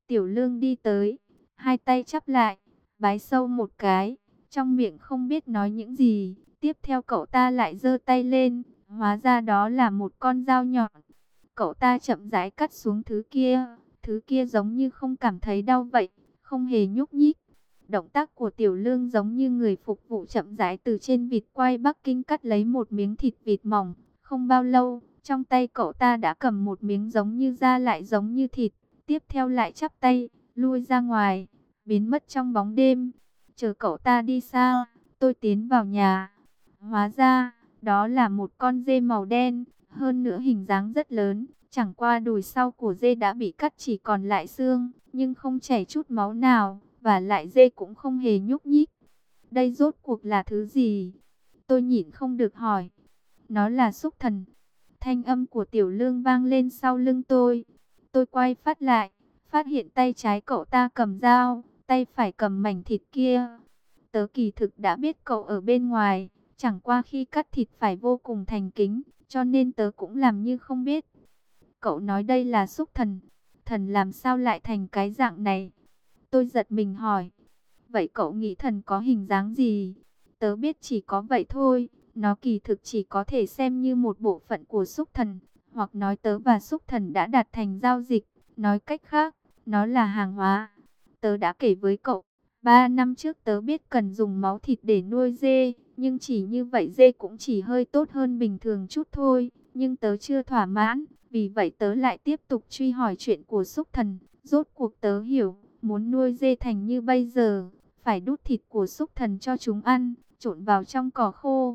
Tiểu Lương đi tới, hai tay chắp lại, bái sâu một cái, trong miệng không biết nói những gì. Tiếp theo cậu ta lại giơ tay lên, hóa ra đó là một con dao nhọn. Cậu ta chậm rãi cắt xuống thứ kia giống như không cảm thấy đau vậy, không hề nhúc nhích. Động tác của Tiểu Lương giống như người phục vụ chậm rãi từ trên vịt quay Bắc Kinh cắt lấy một miếng thịt vịt mỏng. Không bao lâu, trong tay cậu ta đã cầm một miếng giống như da lại giống như thịt. Tiếp theo lại chắp tay, lui ra ngoài, biến mất trong bóng đêm. Chờ cậu ta đi xa, tôi tiến vào nhà. Hóa ra, đó là một con dê màu đen, hơn nữa hình dáng rất lớn. Chẳng qua đùi sau của dê đã bị cắt chỉ còn lại xương, nhưng không chảy chút máu nào, và lại dê cũng không hề nhúc nhích. Đây rốt cuộc là thứ gì? Tôi nhịn không được hỏi. Nó là xúc thần. Thanh âm của Tiểu Lương vang lên sau lưng tôi. Tôi quay phát lại, phát hiện tay trái cậu ta cầm dao, tay phải cầm mảnh thịt kia. Tớ kỳ thực đã biết cậu ở bên ngoài, chẳng qua khi cắt thịt phải vô cùng thành kính, cho nên tớ cũng làm như không biết. Cậu nói đây là xúc thần, thần làm sao lại thành cái dạng này? Tôi giật mình hỏi, vậy cậu nghĩ thần có hình dáng gì? Tớ biết chỉ có vậy thôi, nó kỳ thực chỉ có thể xem như một bộ phận của xúc thần, hoặc nói tớ và xúc thần đã đạt thành giao dịch, nói cách khác, nó là hàng hóa. Tớ đã kể với cậu, 3 năm trước tớ biết cần dùng máu thịt để nuôi dê, nhưng chỉ như vậy dê cũng chỉ hơi tốt hơn bình thường chút thôi, nhưng tớ chưa thỏa mãn, vì vậy tớ lại tiếp tục truy hỏi chuyện của xúc thần. Rốt cuộc tớ hiểu, muốn nuôi dê thành như bây giờ, phải đút thịt của xúc thần cho chúng ăn, trộn vào trong cỏ khô.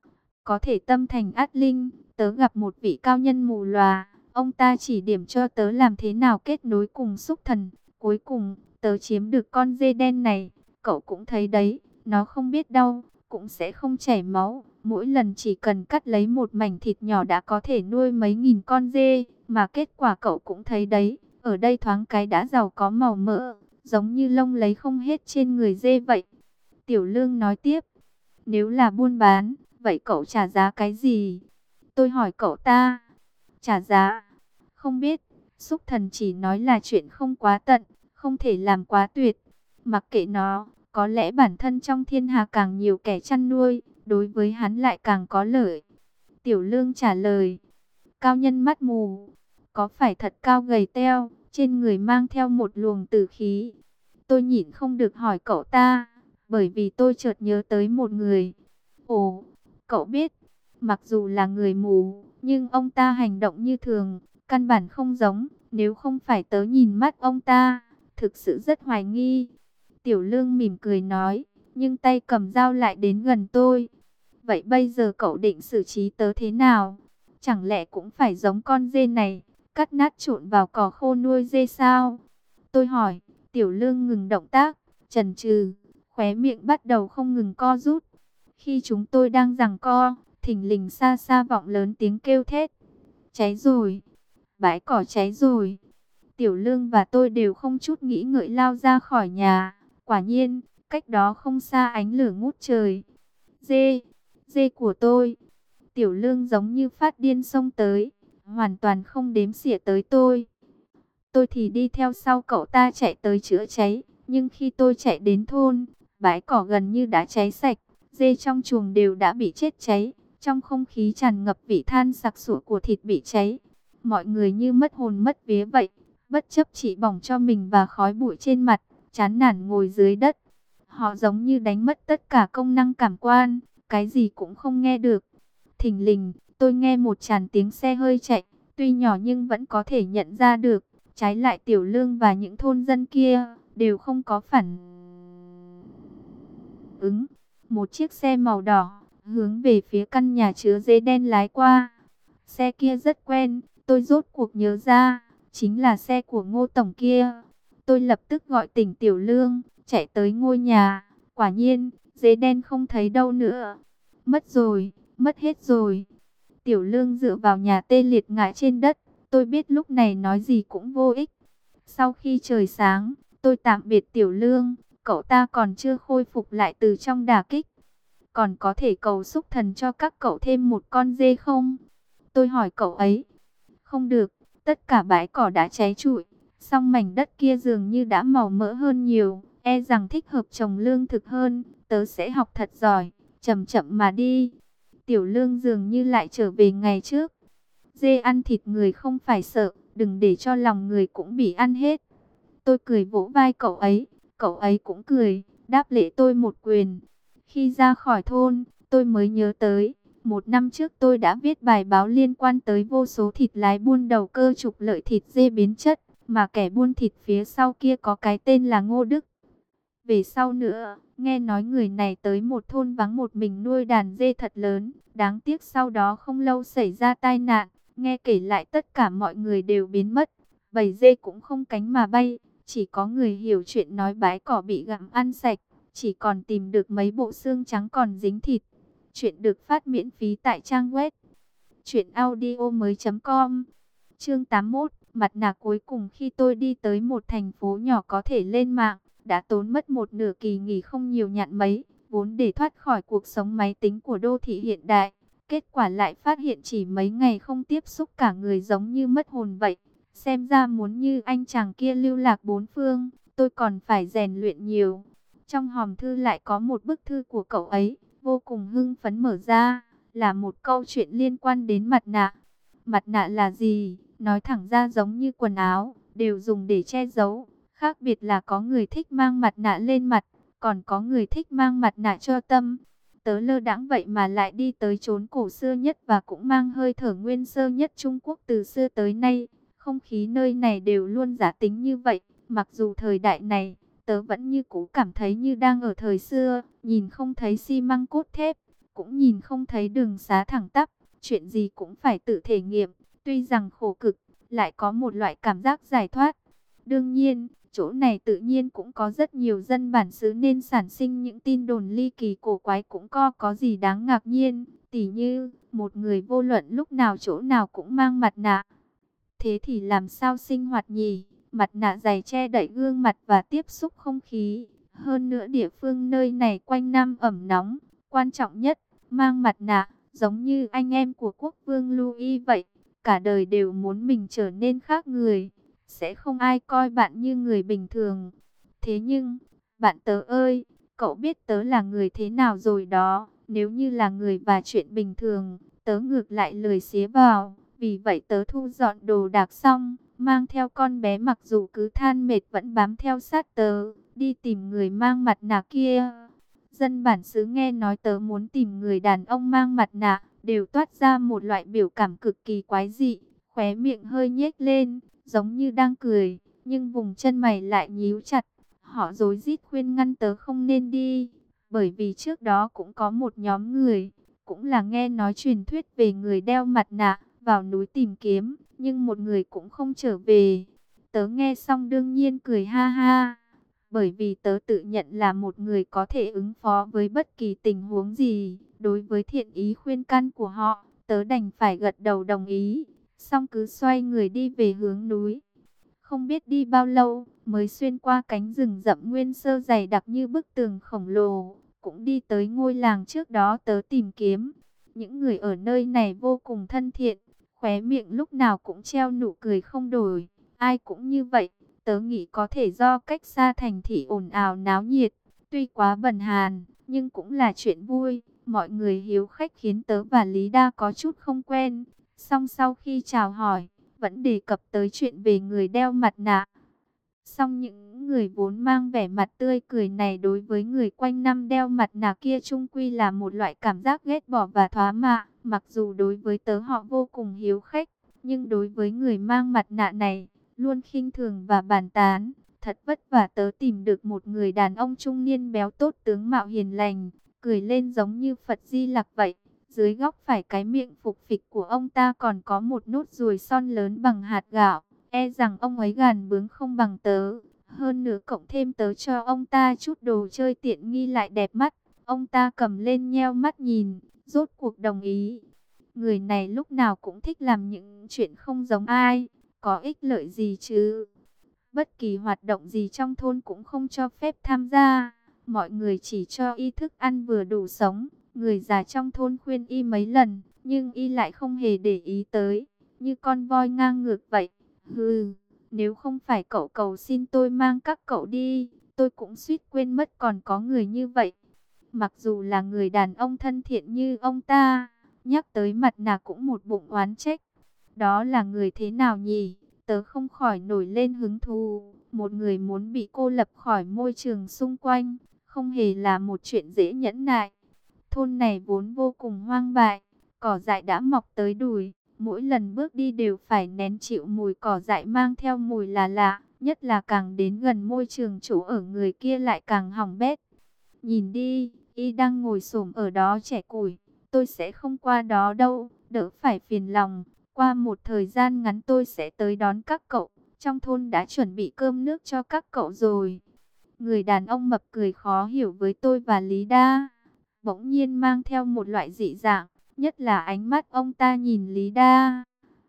Có thể tâm thành át linh, tớ gặp một vị cao nhân mù lòa, ông ta chỉ điểm cho tớ làm thế nào kết nối cùng xúc thần. Cuối cùng, tớ chiếm được con dê đen này, cậu cũng thấy đấy, nó không biết đau, cũng sẽ không chảy máu. Mỗi lần chỉ cần cắt lấy một mảnh thịt nhỏ đã có thể nuôi mấy nghìn con dê, mà kết quả cậu cũng thấy đấy, ở đây thoáng cái đã giàu có màu mỡ, giống như lông lấy không hết trên người dê vậy. Tiểu Lương nói tiếp, nếu là buôn bán, vậy cậu trả giá cái gì? Tôi hỏi cậu ta, trả giá? Không biết, xúc thần chỉ nói là chuyện không quá tận, không thể làm quá tuyệt. Mặc kệ nó, có lẽ bản thân trong thiên hạ càng nhiều kẻ chăn nuôi, đối với hắn lại càng có lợi. Tiểu Lương trả lời, cao nhân mắt mù, có phải thật cao gầy teo, trên người mang theo một luồng tử khí? Tôi nhịn không được hỏi cậu ta, bởi vì tôi chợt nhớ tới một người. Ồ, cậu biết, mặc dù là người mù, nhưng ông ta hành động như thường, căn bản không giống, nếu không phải tớ nhìn mắt ông ta, thực sự rất hoài nghi. Tiểu Lương mỉm cười nói, nhưng tay cầm dao lại đến gần tôi. Vậy bây giờ cậu định xử trí tớ thế nào? Chẳng lẽ cũng phải giống con dê này, cắt nát trộn vào cỏ khô nuôi dê sao? Tôi hỏi. Tiểu Lương ngừng động tác, chần chừ, khóe miệng bắt đầu không ngừng co rút. Khi chúng tôi đang giằng co, thình lình xa xa vọng lớn tiếng kêu thét. Cháy rồi, bãi cỏ cháy rồi. Tiểu Lương và tôi đều không chút nghĩ ngợi lao ra khỏi nhà. Quả nhiên, cách đó không xa ánh lửa ngút trời. Dê, dê của tôi. Tiểu Lương giống như phát điên xông tới, hoàn toàn không đếm xỉa tới tôi. Tôi thì đi theo sau cậu ta chạy tới chữa cháy, nhưng khi tôi chạy đến thôn, bãi cỏ gần như đã cháy sạch, dê trong chuồng đều đã bị chết cháy, trong không khí tràn ngập vị than sặc sụa của thịt bị cháy. Mọi người như mất hồn mất vía vậy, bất chấp chỉ bỏng cho mình và khói bụi trên mặt, chán nản ngồi dưới đất. Họ giống như đánh mất tất cả công năng cảm quan, cái gì cũng không nghe được. Thình lình, tôi nghe một tràn tiếng xe hơi chạy, tuy nhỏ nhưng vẫn có thể nhận ra được. Trái lại Tiểu Lương và những thôn dân kia đều không có phản ứng. Một chiếc xe màu đỏ hướng về phía căn nhà chứa dê đen lái qua. Xe kia rất quen, tôi rốt cuộc nhớ ra, chính là xe của Ngô Tổng kia. Tôi lập tức gọi tỉnh Tiểu Lương, chạy tới ngôi nhà. Quả nhiên, dê đen không thấy đâu nữa. Mất rồi, mất hết rồi. Tiểu Lương dựa vào nhà tê liệt ngã trên đất. Tôi biết lúc này nói gì cũng vô ích. Sau khi trời sáng, tôi tạm biệt Tiểu Lương. Cậu ta còn chưa khôi phục lại từ trong đả kích. Còn có thể cầu xúc thần cho các cậu thêm một con dê không? Tôi hỏi cậu ấy. Không được, tất cả bãi cỏ đã cháy trụi. Song mảnh đất kia dường như đã màu mỡ hơn nhiều, e rằng thích hợp trồng lương thực hơn, tớ sẽ học thật giỏi, chậm chậm mà đi. Tiểu Lương dường như lại trở về ngày trước. Dê ăn thịt người không phải sợ, đừng để cho lòng người cũng bị ăn hết. Tôi cười vỗ vai cậu ấy cũng cười, đáp lễ tôi một quyền. Khi ra khỏi thôn, tôi mới nhớ tới, 1 năm trước tôi đã viết bài báo liên quan tới vô số thịt lái buôn đầu cơ trục lợi thịt dê biến chất, mà kẻ buôn thịt phía sau kia có cái tên là Ngô Đức. Về sau nữa, nghe nói người này tới một thôn vắng một mình nuôi đàn dê thật lớn, đáng tiếc sau đó không lâu xảy ra tai nạn, nghe kể lại tất cả mọi người đều biến mất, bầy dê cũng không cánh mà bay, chỉ có người hiểu chuyện nói bãi cỏ bị gặm ăn sạch, chỉ còn tìm được mấy bộ xương trắng còn dính thịt. Chuyện được phát miễn phí tại trang web truyệnaudiomoi.com. Chương 81, mặt nạ cuối cùng. Khi tôi đi tới một thành phố nhỏ có thể lên mạng, đã tốn mất một nửa kỳ nghỉ không nhiều nhặn mấy, vốn để thoát khỏi cuộc sống máy tính của đô thị hiện đại. Kết quả lại phát hiện chỉ mấy ngày không tiếp xúc cả người giống như mất hồn vậy. Xem ra muốn như anh chàng kia lưu lạc bốn phương, tôi còn phải rèn luyện nhiều. Trong hòm thư lại có một bức thư của cậu ấy, vô cùng hưng phấn mở ra, là một câu chuyện liên quan đến mặt nạ. Mặt nạ là gì? Nói thẳng ra giống như quần áo, đều dùng để che giấu. Khác biệt là có người thích mang mặt nạ lên mặt, còn có người thích mang mặt nạ cho tâm. Tớ lơ đãng vậy mà lại đi tới chốn cổ xưa nhất và cũng mang hơi thở nguyên sơ nhất Trung Quốc từ xưa tới nay. Không khí nơi này đều luôn giả tính như vậy, mặc dù thời đại này, tớ vẫn như cũ cảm thấy như đang ở thời xưa, nhìn không thấy xi măng cốt thép, cũng nhìn không thấy đường xá thẳng tắp, chuyện gì cũng phải tự thể nghiệm, tuy rằng khổ cực, lại có một loại cảm giác giải thoát. Đương nhiên, chỗ này tự nhiên cũng có rất nhiều dân bản xứ nên sản sinh những tin đồn ly kỳ cổ quái cũng có gì đáng ngạc nhiên, tỉ như, một người vô luận lúc nào chỗ nào cũng mang mặt nạ. Thế thì làm sao sinh hoạt nhỉ? Mặt nạ dày che đậy gương mặt và tiếp xúc không khí. Hơn nữa địa phương nơi này quanh năm ẩm nóng. Quan trọng nhất, mang mặt nạ, giống như anh em của quốc vương Louis vậy. Cả đời đều muốn mình trở nên khác người. Sẽ không ai coi bạn như người bình thường. Thế nhưng, bạn tớ ơi, cậu biết tớ là người thế nào rồi đó. Nếu như là người và chuyện bình thường, tớ ngược lại lười xía vào. Vì vậy tớ thu dọn đồ đạc xong, mang theo con bé mặc dù cứ than mệt vẫn bám theo sát tớ, đi tìm người mang mặt nạ kia. Dân bản xứ nghe nói tớ muốn tìm người đàn ông mang mặt nạ, đều toát ra một loại biểu cảm cực kỳ quái dị, khóe miệng hơi nhếch lên, giống như đang cười, nhưng vùng chân mày lại nhíu chặt. Họ rối rít khuyên ngăn tớ không nên đi, bởi vì trước đó cũng có một nhóm người, cũng là nghe nói truyền thuyết về người đeo mặt nạ, vào núi tìm kiếm, nhưng một người cũng không trở về. Tớ nghe xong đương nhiên cười ha ha, bởi vì tớ tự nhận là một người có thể ứng phó với bất kỳ tình huống gì. Đối với thiện ý khuyên can của họ, tớ đành phải gật đầu đồng ý, xong cứ xoay người đi về hướng núi. Không biết đi bao lâu, mới xuyên qua cánh rừng rậm nguyên sơ dày đặc như bức tường khổng lồ, cũng đi tới ngôi làng trước đó tớ tìm kiếm. Những người ở nơi này vô cùng thân thiện, khóe miệng lúc nào cũng treo nụ cười không đổi, ai cũng như vậy. Tớ nghĩ có thể do cách xa thành thị ồn ào náo nhiệt, tuy quá bần hàn, nhưng cũng là chuyện vui. Mọi người hiếu khách khiến tớ và Lý Đa có chút không quen. Song sau khi chào hỏi, vẫn đề cập tới chuyện về người đeo mặt nạ. Song những người vốn mang vẻ mặt tươi cười này đối với người quanh năm đeo mặt nạ kia chung quy là một loại cảm giác ghét bỏ và thóa mạ. Mặc dù đối với tớ họ vô cùng hiếu khách, nhưng đối với người mang mặt nạ này, luôn khinh thường và bàn tán. Thật vất vả tớ tìm được một người đàn ông trung niên béo tốt tướng mạo hiền lành, cười lên giống như Phật Di Lặc vậy. Dưới góc phải cái miệng phục phịch của ông ta còn có một nốt ruồi son lớn bằng hạt gạo. E rằng ông ấy gàn bướng không bằng tớ. Hơn nữa cộng thêm tớ cho ông ta chút đồ chơi tiện nghi lại đẹp mắt. Ông ta cầm lên nheo mắt nhìn, rốt cuộc đồng ý. Người này lúc nào cũng thích làm những chuyện không giống ai. Có ích lợi gì chứ? Bất kỳ hoạt động gì trong thôn cũng không cho phép tham gia. Mọi người chỉ cho y thức ăn vừa đủ sống. Người già trong thôn khuyên y mấy lần, nhưng y lại không hề để ý tới, như con voi ngang ngược vậy. Hừ, Nếu không phải cậu cầu xin tôi mang các cậu đi, tôi cũng suýt quên mất còn có người như vậy. Mặc dù là người đàn ông thân thiện như ông ta, nhắc tới mặt nạ cũng một bụng oán trách. Đó là người thế nào nhỉ? Tớ không khỏi nổi lên hứng thú. Một người muốn bị cô lập khỏi môi trường xung quanh, không hề là một chuyện dễ nhẫn nại. Thôn này vốn vô cùng hoang bại, cỏ dại đã mọc tới đùi. Mỗi lần bước đi đều phải nén chịu mùi cỏ dại mang theo mùi là lạ. Nhất là càng đến gần môi trường chỗ ở người kia lại càng hỏng bét. Nhìn đi, y đang ngồi xổm ở đó chẻ củi. Tôi sẽ không qua đó đâu, đỡ phải phiền lòng. Qua một thời gian ngắn tôi sẽ tới đón các cậu. Trong thôn đã chuẩn bị cơm nước cho các cậu rồi. Người đàn ông mập cười khó hiểu với tôi và Lý Đa. Bỗng nhiên mang theo một loại dị dạng. Nhất là ánh mắt ông ta nhìn Lý Đa.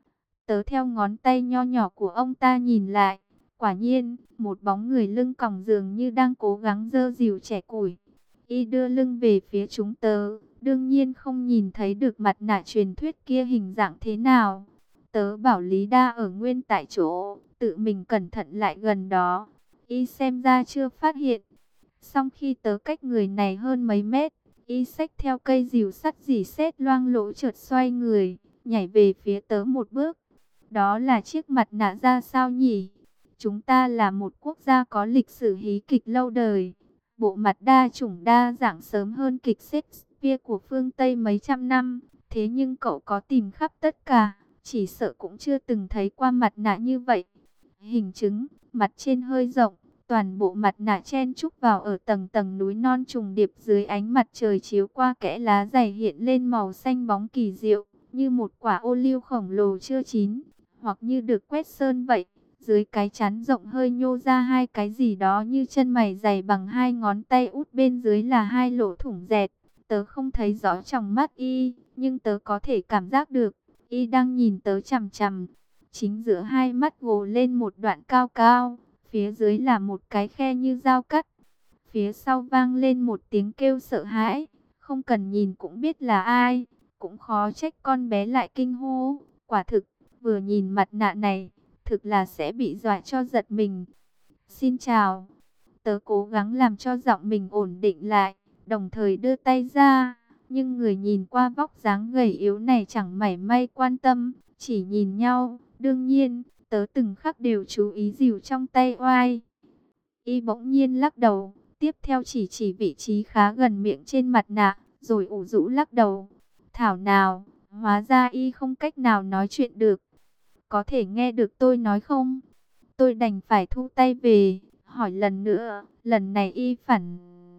Tớ theo ngón tay nho nhỏ của ông ta nhìn lại. Quả nhiên, một bóng người lưng còng dường như đang cố gắng giơ dìu chẻ củi. Y đưa lưng về phía chúng tớ, đương nhiên không nhìn thấy được mặt nạ truyền thuyết kia hình dạng thế nào. Tớ bảo Lý Đa ở nguyên tại chỗ, tự mình cẩn thận lại gần đó. Y xem ra chưa phát hiện. Xong khi tớ cách người này hơn mấy mét, y xách theo cây rìu sắt rỉ sét loang lỗ chợt xoay người, nhảy về phía tớ một bước. Đó là chiếc mặt nạ ra sao nhỉ? Chúng ta là một quốc gia có lịch sử hí kịch lâu đời. Bộ mặt đa chủng đa dạng sớm hơn kịch Shakespeare của phương Tây mấy trăm năm. Thế nhưng cậu có tìm khắp tất cả, chỉ sợ cũng chưa từng thấy qua mặt nạ như vậy. Hình chứng, mặt trên hơi rộng, toàn bộ mặt nạ chen chúc vào ở tầng tầng núi non trùng điệp dưới ánh mặt trời chiếu qua kẽ lá dày hiện lên màu xanh bóng kỳ diệu, như một quả ô liu khổng lồ chưa chín, hoặc như được quét sơn vậy. Dưới cái chán rộng hơi nhô ra hai cái gì đó như chân mày dày bằng hai ngón tay út, bên dưới là hai lỗ thủng dẹt. Tớ không thấy rõ trong mắt y, nhưng tớ có thể cảm giác được, y đang nhìn tớ chằm chằm. Chính giữa hai mắt gồ lên một đoạn cao cao, phía dưới là một cái khe như dao cắt. Phía sau vang lên một tiếng kêu sợ hãi, không cần nhìn cũng biết là ai, cũng khó trách con bé lại kinh hô. Quả thực, vừa nhìn mặt nạ này, thực là sẽ bị dọa cho giật mình. Xin chào. Tớ cố gắng làm cho giọng mình ổn định lại, đồng thời đưa tay ra. Nhưng người nhìn qua vóc dáng gầy yếu này chẳng mảy may quan tâm, chỉ nhìn nhau. Đương nhiên, tớ từng khắc đều chú ý dìu trong tay oai. Y bỗng nhiên lắc đầu, tiếp theo chỉ vị trí khá gần miệng trên mặt nạ, rồi ủ rũ lắc đầu. Thảo nào, hóa ra y không cách nào nói chuyện được. Có thể nghe được tôi nói không? Tôi đành phải thu tay về, hỏi lần nữa, lần này y phản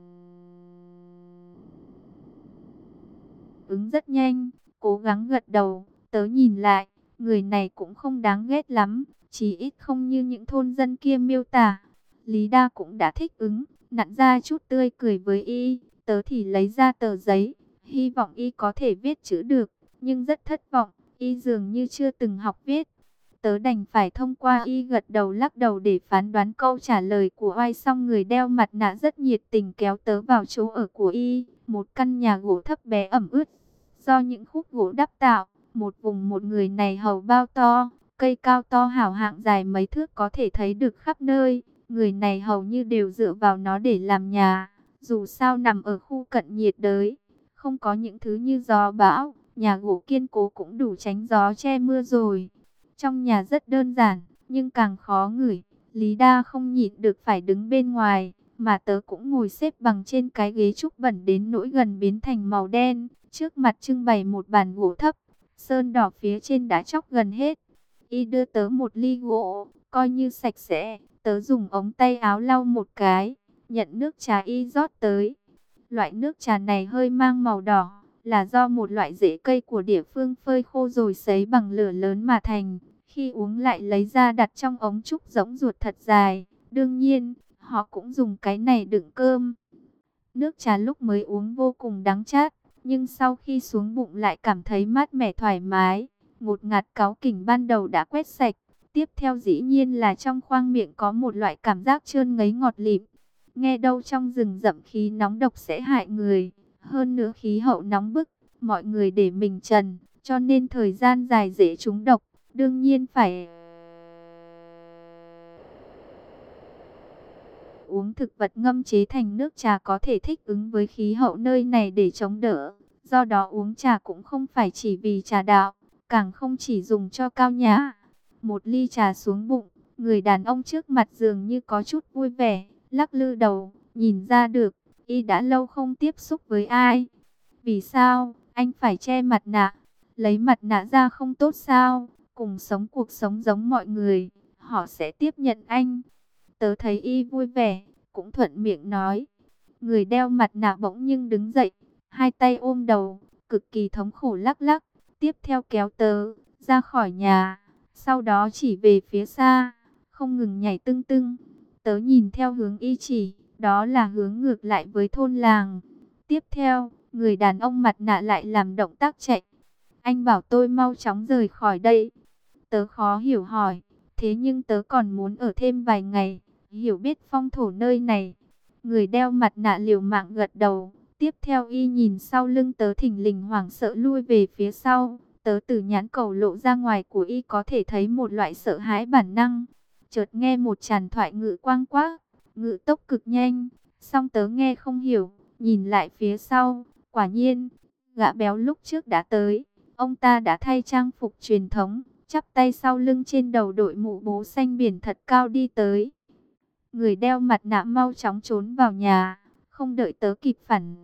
ứng rất nhanh, cố gắng gật đầu. Tớ nhìn lại, người này cũng không đáng ghét lắm, chỉ ít không như những thôn dân kia miêu tả. Lý Đa cũng đã thích ứng, nặn ra chút tươi cười với y. Tớ thì lấy ra tờ giấy, hy vọng y có thể viết chữ được, nhưng rất thất vọng, y dường như chưa từng học viết. Tớ đành phải thông qua y gật đầu lắc đầu để phán đoán câu trả lời của oai. Xong người đeo mặt nạ rất nhiệt tình kéo tớ vào chỗ ở của y, một căn nhà gỗ thấp bé ẩm ướt, do những khúc gỗ đắp tạo. Một vùng một người này hầu bao to, cây cao to hảo hạng dài mấy thước có thể thấy được khắp nơi. Người này hầu như đều dựa vào nó để làm nhà, dù sao nằm ở khu cận nhiệt đới, không có những thứ như gió bão, nhà gỗ kiên cố cũng đủ tránh gió che mưa rồi. Trong nhà rất đơn giản, nhưng càng khó ngửi. Lý Đa không nhịn được phải đứng bên ngoài, mà tớ cũng ngồi xếp bằng trên cái ghế trúc bẩn đến nỗi gần biến thành màu đen. Trước mặt trưng bày một bàn gỗ thấp, sơn đỏ phía trên đã chóc gần hết. Y đưa tớ một ly gỗ, coi như sạch sẽ. Tớ dùng ống tay áo lau một cái, nhận nước trà y rót tới. Loại nước trà này hơi mang màu đỏ, là do một loại rễ cây của địa phương phơi khô rồi sấy bằng lửa lớn mà thành. Khi uống lại lấy ra đặt trong ống trúc rỗng ruột thật dài. Đương nhiên, họ cũng dùng cái này đựng cơm. Nước trà lúc mới uống vô cùng đắng chát, nhưng sau khi xuống bụng lại cảm thấy mát mẻ thoải mái. Ngột ngạt cáu kỉnh ban đầu đã quét sạch. Tiếp theo dĩ nhiên là trong khoang miệng có một loại cảm giác trơn ngấy ngọt lịm. Nghe đâu trong rừng rậm khí nóng độc sẽ hại người. Hơn nữa khí hậu nóng bức, mọi người để mình trần, cho nên thời gian dài dễ trúng độc. Đương nhiên phải uống thực vật ngâm chế thành nước trà có thể thích ứng với khí hậu nơi này để chống đỡ. Do đó uống trà cũng không phải chỉ vì trà đạo, càng không chỉ dùng cho cao nhã. Một ly trà xuống bụng, người đàn ông trước mặt dường như có chút vui vẻ, lắc lư đầu, nhìn ra được, y đã lâu không tiếp xúc với ai. Vì sao, anh phải che mặt nạ? Lấy mặt nạ ra không tốt sao? Cùng sống cuộc sống giống mọi người, họ sẽ tiếp nhận anh. Tớ thấy y vui vẻ, cũng thuận miệng nói. Người đeo mặt nạ bỗng nhưng đứng dậy, hai tay ôm đầu, cực kỳ thống khổ lắc lắc. Tiếp theo kéo tớ ra khỏi nhà, sau đó chỉ về phía xa, không ngừng nhảy tưng tưng. Tớ nhìn theo hướng y chỉ, đó là hướng ngược lại với thôn làng. Tiếp theo, người đàn ông mặt nạ lại làm động tác chạy. Anh bảo tôi mau chóng rời khỏi đây. Tớ khó hiểu hỏi, thế nhưng tớ còn muốn ở thêm vài ngày, hiểu biết phong thổ nơi này. Người đeo mặt nạ liều mạng gật đầu. Tiếp theo y nhìn sau lưng tớ thình lình hoảng sợ lui về phía sau. Tớ từ nhãn cầu lộ ra ngoài của y có thể thấy một loại sợ hãi bản năng. Chợt nghe một tràng thoại ngữ quang quác, ngữ tốc cực nhanh. Song tớ nghe không hiểu, nhìn lại phía sau. Quả nhiên, gã béo lúc trước đã tới. Ông ta đã thay trang phục truyền thống, chắp tay sau lưng, trên đầu đội mũ bố xanh biển thật cao đi tới. Người đeo mặt nạ mau chóng trốn vào nhà, không đợi tớ kịp phản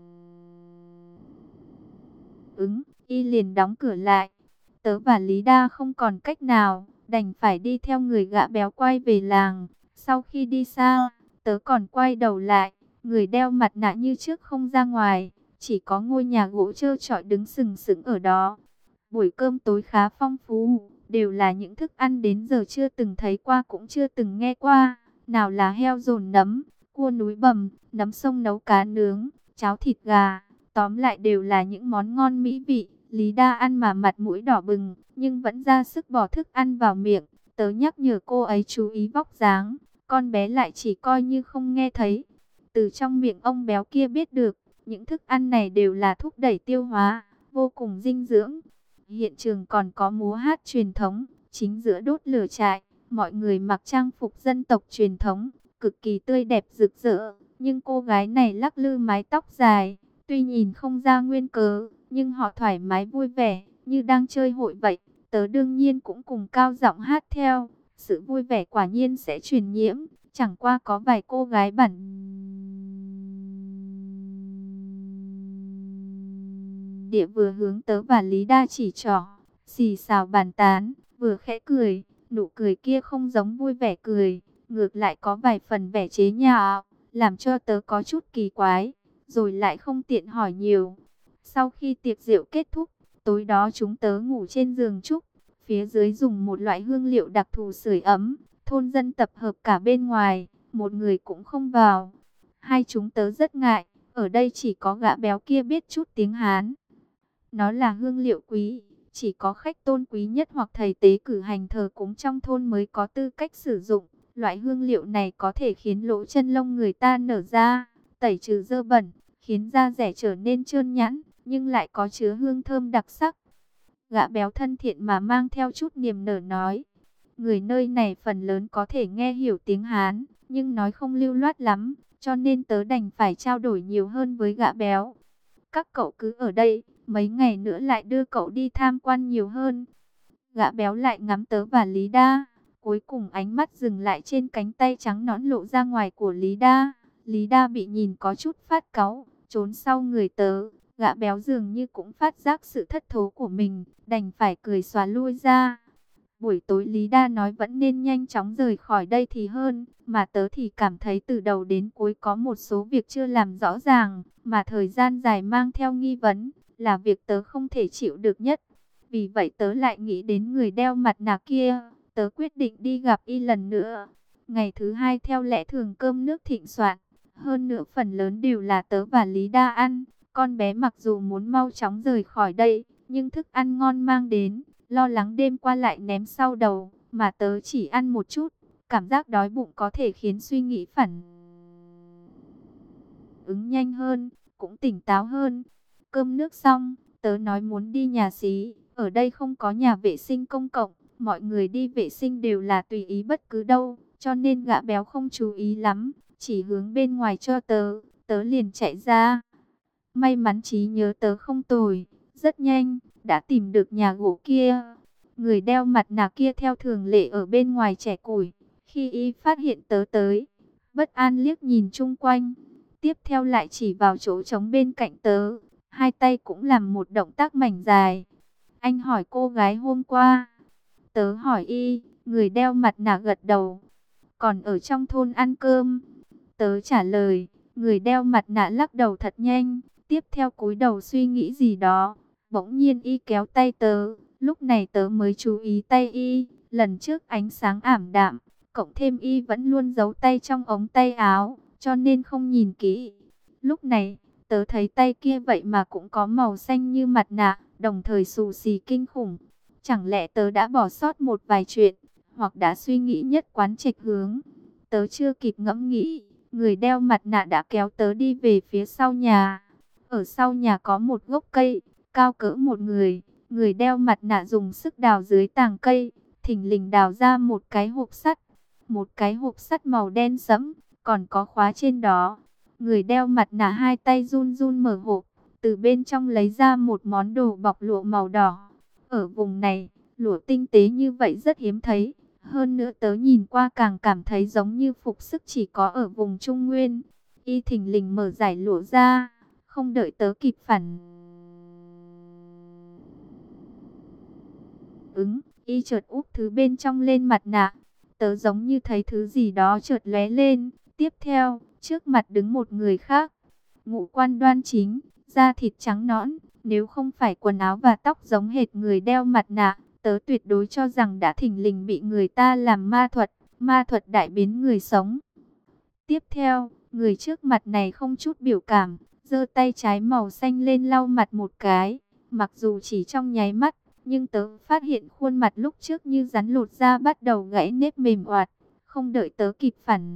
ứng, y liền đóng cửa lại. Tớ và Lý Đa không còn cách nào, đành phải đi theo người gã béo quay về làng. Sau khi đi xa, tớ còn quay đầu lại, người đeo mặt nạ như trước không ra ngoài, chỉ có ngôi nhà gỗ trơ trọi đứng sừng sững ở đó. Buổi cơm tối khá phong phú, đều là những thức ăn đến giờ chưa từng thấy qua cũng chưa từng nghe qua. Nào là heo dồn nấm, cua núi bằm, nấm sông nấu cá nướng, cháo thịt gà. Tóm lại đều là những món ngon mỹ vị. Lý Đa ăn mà mặt mũi đỏ bừng, nhưng vẫn ra sức bỏ thức ăn vào miệng. Tớ nhắc nhở cô ấy chú ý vóc dáng, con bé lại chỉ coi như không nghe thấy. Từ trong miệng ông béo kia biết được, những thức ăn này đều là thúc đẩy tiêu hóa, vô cùng dinh dưỡng. Hiện trường còn có múa hát truyền thống, chính giữa đốt lửa trại, mọi người mặc trang phục dân tộc truyền thống, cực kỳ tươi đẹp rực rỡ. Nhưng cô gái này lắc lư mái tóc dài, tuy nhìn không ra nguyên cớ, nhưng họ thoải mái vui vẻ, như đang chơi hội vậy. Tớ đương nhiên cũng cùng cao giọng hát theo, sự vui vẻ quả nhiên sẽ truyền nhiễm. Chẳng qua có vài cô gái bản địa vừa hướng tớ và Lý Đa chỉ trỏ, xì xào bàn tán, vừa khẽ cười. Nụ cười kia không giống vui vẻ cười, ngược lại có vài phần vẻ chế nhạo, làm cho tớ có chút kỳ quái, rồi lại không tiện hỏi nhiều. Sau khi tiệc rượu kết thúc, tối đó chúng tớ ngủ trên giường trúc, phía dưới dùng một loại hương liệu đặc thù sưởi ấm. Thôn dân tập hợp cả bên ngoài, một người cũng không vào. Hai chúng tớ rất ngại, ở đây chỉ có gã béo kia biết chút tiếng Hán. Nó là hương liệu quý, chỉ có khách tôn quý nhất hoặc thầy tế cử hành thờ cúng trong thôn mới có tư cách sử dụng. Loại hương liệu này có thể khiến lỗ chân lông người ta nở ra, tẩy trừ dơ bẩn, khiến da dẻ trở nên trơn nhẵn, nhưng lại có chứa hương thơm đặc sắc. Gã béo thân thiện mà mang theo chút niềm nở nói. Người nơi này phần lớn có thể nghe hiểu tiếng Hán, nhưng nói không lưu loát lắm, cho nên tớ đành phải trao đổi nhiều hơn với gã béo. Các cậu cứ ở đây, mấy ngày nữa lại đưa cậu đi tham quan nhiều hơn. Gã béo lại ngắm tớ và Lý Đa, cuối cùng ánh mắt dừng lại trên cánh tay trắng nõn lộ ra ngoài của Lý Đa. Lý Đa bị nhìn có chút phát cáu, trốn sau người tớ. Gã béo dường như cũng phát giác sự thất thố của mình, đành phải cười xóa lui ra. Buổi tối Lý Đa nói vẫn nên nhanh chóng rời khỏi đây thì hơn, mà tớ thì cảm thấy từ đầu đến cuối có một số việc chưa làm rõ ràng, mà thời gian dài mang theo nghi vấn, là việc tớ không thể chịu được nhất. Vì vậy tớ lại nghĩ đến người đeo mặt nạ kia, tớ quyết định đi gặp y lần nữa. Ngày thứ hai theo lẽ thường cơm nước thịnh soạn, hơn nữa phần lớn đều là tớ và Lý Đa ăn. Con bé mặc dù muốn mau chóng rời khỏi đây, nhưng thức ăn ngon mang đến, lo lắng đêm qua lại ném sau đầu, mà tớ chỉ ăn một chút. Cảm giác đói bụng có thể khiến suy nghĩ phản ứng nhanh hơn, cũng tỉnh táo hơn. Cơm nước xong, tớ nói muốn đi nhà xí, ở đây không có nhà vệ sinh công cộng, mọi người đi vệ sinh đều là tùy ý bất cứ đâu, cho nên gã béo không chú ý lắm. chỉ hướng bên ngoài cho tớ, tớ liền chạy ra. May mắn trí nhớ tớ không tồi, rất nhanh, đã tìm được nhà gỗ kia. Người đeo mặt nạ kia theo thường lệ ở bên ngoài chẻ củi. Khi y phát hiện tớ tới, bất an liếc nhìn chung quanh. Tiếp theo lại chỉ vào chỗ trống bên cạnh tớ. Hai tay cũng làm một động tác mảnh dài. Anh hỏi cô gái hôm qua. Tớ hỏi y, người đeo mặt nạ gật đầu. Còn ở trong thôn ăn cơm. Tớ trả lời, người đeo mặt nạ lắc đầu thật nhanh. Tiếp theo cúi đầu suy nghĩ gì đó. Bỗng nhiên y kéo tay tớ. Lúc này tớ mới chú ý tay y. Lần trước ánh sáng ảm đạm. Cộng thêm y vẫn luôn giấu tay trong ống tay áo. Cho nên không nhìn kỹ. Lúc này, tớ thấy tay kia vậy mà cũng có màu xanh như mặt nạ. Đồng thời xù xì kinh khủng. Chẳng lẽ tớ đã bỏ sót một vài chuyện. Hoặc đã suy nghĩ nhất quán trịch hướng. Tớ chưa kịp ngẫm nghĩ. Người đeo mặt nạ đã kéo tớ đi về phía sau nhà. Ở sau nhà có một gốc cây, cao cỡ một người. Người đeo mặt nạ dùng sức đào dưới tàng cây, thình lình đào ra một cái hộp sắt. Một cái hộp sắt màu đen sẫm, còn có khóa trên đó. Người đeo mặt nạ hai tay run run mở hộp, từ bên trong lấy ra một món đồ bọc lụa màu đỏ. Ở vùng này, lụa tinh tế như vậy rất hiếm thấy. Hơn nữa tớ nhìn qua càng cảm thấy giống như phục sức chỉ có ở vùng Trung Nguyên. Y thình lình mở giải lụa ra, không đợi tớ kịp phản ứng, y chợt úp thứ bên trong lên mặt nạ. Tớ giống như thấy thứ gì đó chợt lóe lên. Tiếp theo, trước mặt đứng một người khác. Ngũ quan đoan chính, da thịt trắng nõn. Nếu không phải quần áo và tóc giống hệt người đeo mặt nạ, tớ tuyệt đối cho rằng đã thình lình bị người ta làm ma thuật đại biến người sống. Tiếp theo, người trước mặt này không chút biểu cảm, giơ tay trái màu xanh lên lau mặt một cái. Mặc dù chỉ trong nháy mắt, nhưng tớ phát hiện khuôn mặt lúc trước như rắn lột da bắt đầu gãy nếp mềm oạt. Không đợi tớ kịp phản